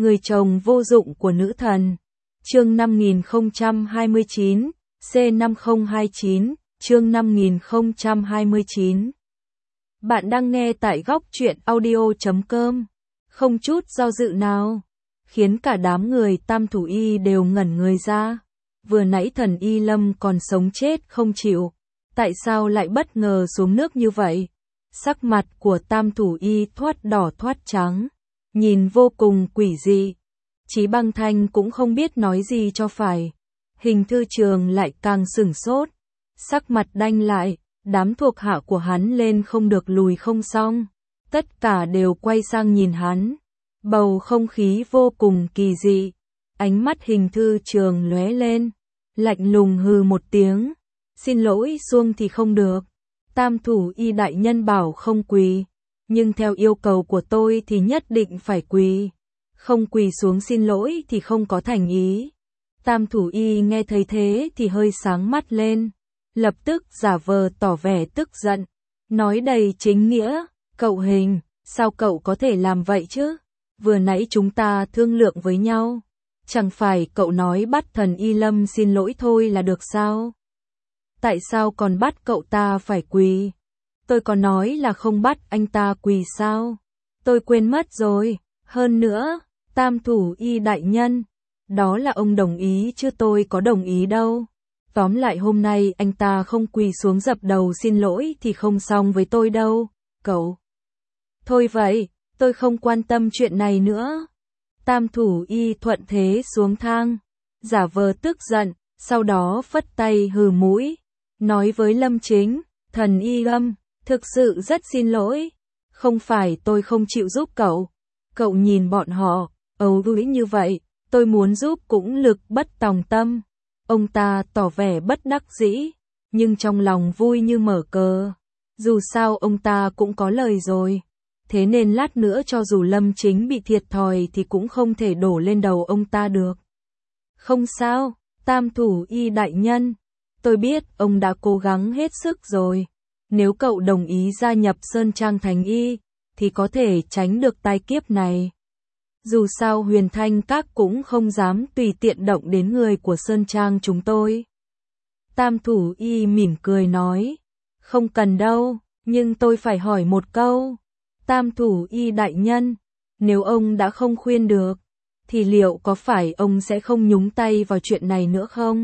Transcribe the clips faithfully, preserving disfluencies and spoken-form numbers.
Người chồng vô dụng của nữ thần. Chương năm nghìn không trăm hai mươi chín, C năm không hai chín, chương năm nghìn không trăm hai mươi chín. Bạn đang nghe tại góc truyện audio chấm com. Không chút do dự nào, khiến cả đám người Tam Thủ Y đều ngẩn người ra. Vừa nãy thần Y Lâm còn sống chết không chịu, tại sao lại bất ngờ xuống nước như vậy? Sắc mặt của Tam Thủ Y thoát đỏ thoát trắng, nhìn vô cùng quỷ dị. Chí Băng Thanh cũng không biết nói gì cho phải. Hình Thư Trường lại càng sửng sốt, sắc mặt đanh lại, đám thuộc hạ của hắn lên không được lùi không xong, tất cả đều quay sang nhìn hắn. Bầu không khí vô cùng kỳ dị, ánh mắt Hình Thư Trường lóe lên, lạnh lùng hừ một tiếng, xin lỗi xuông thì không được. Tam Thủ Y đại nhân bảo không quỳ, nhưng theo yêu cầu của tôi thì nhất định phải quỳ. Không quỳ xuống xin lỗi thì không có thành ý. Tam Thủ Y nghe thấy thế thì hơi sáng mắt lên, lập tức giả vờ tỏ vẻ tức giận, nói đầy chính nghĩa, cậu Hình, sao cậu có thể làm vậy chứ? Vừa nãy chúng ta thương lượng với nhau, chẳng phải cậu nói bắt thần Y Lâm xin lỗi thôi là được sao? Tại sao còn bắt cậu ta phải quỳ? Tôi có nói là không bắt anh ta quỳ sao? Tôi quên mất rồi, hơn nữa, Tam Thủ Y đại nhân, đó là ông đồng ý chứ tôi có đồng ý đâu. Tóm lại hôm nay anh ta không quỳ xuống dập đầu xin lỗi thì không xong với tôi đâu, cậu. Thôi vậy, tôi không quan tâm chuyện này nữa. Tam Thủ Y thuận thế xuống thang, giả vờ tức giận, sau đó phất tay hừ mũi, nói với Lâm Chính, thần Y Lâm, thực sự rất xin lỗi, không phải tôi không chịu giúp cậu. Cậu nhìn bọn họ, ấu uế như vậy, tôi muốn giúp cũng lực bất tòng tâm. Ông ta tỏ vẻ bất đắc dĩ, nhưng trong lòng vui như mở cờ. Dù sao ông ta cũng có lời rồi, thế nên lát nữa cho dù Lâm Chính bị thiệt thòi thì cũng không thể đổ lên đầu ông ta được. Không sao, Tam Thủ Y đại nhân, tôi biết ông đã cố gắng hết sức rồi. Nếu cậu đồng ý gia nhập Sơn Trang Thành Y, thì có thể tránh được tai kiếp này. Dù sao Huyền Thanh Các cũng không dám tùy tiện động đến người của Sơn Trang chúng tôi. Tam Thủ Y mỉm cười nói, không cần đâu, nhưng tôi phải hỏi một câu. Tam Thủ Y đại nhân, nếu ông đã không khuyên được, thì liệu có phải ông sẽ không nhúng tay vào chuyện này nữa không?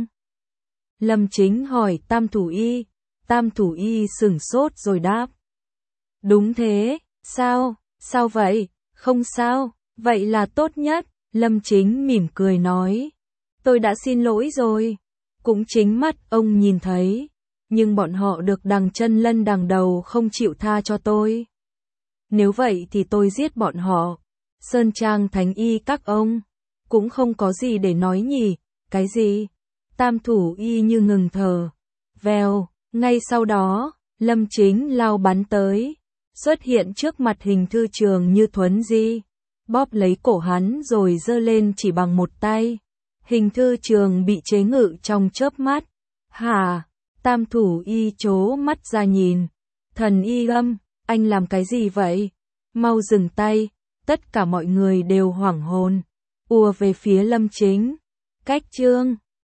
Lâm Chính hỏi Tam Thủ Y, Tam Thủ Y sửng sốt rồi đáp. Đúng thế, sao, sao vậy, không sao. Vậy là tốt nhất, Lâm Chính mỉm cười nói. Tôi đã xin lỗi rồi. Cũng chính mắt ông nhìn thấy. Nhưng bọn họ được đằng chân lân đằng đầu không chịu tha cho tôi. Nếu vậy thì tôi giết bọn họ. Sơn Trang Thánh Y các ông. Cũng không có gì để nói nhỉ. Cái gì? Tam Thủ Y như ngừng thở. Vèo, ngay sau đó, Lâm Chính lao bắn tới. Xuất hiện trước mặt Hình Thư Trường như thuấn di. Bóp lấy cổ hắn rồi giơ lên chỉ bằng một tay. Hình Thư Trường bị chế ngự trong chớp mắt. Hả? Tam Thủ Y trố mắt ra nhìn. Thần Y Lâm, anh làm cái gì vậy? Mau dừng tay. Tất cả mọi người đều hoảng hồn, ùa về phía Lâm Chính. Cách chương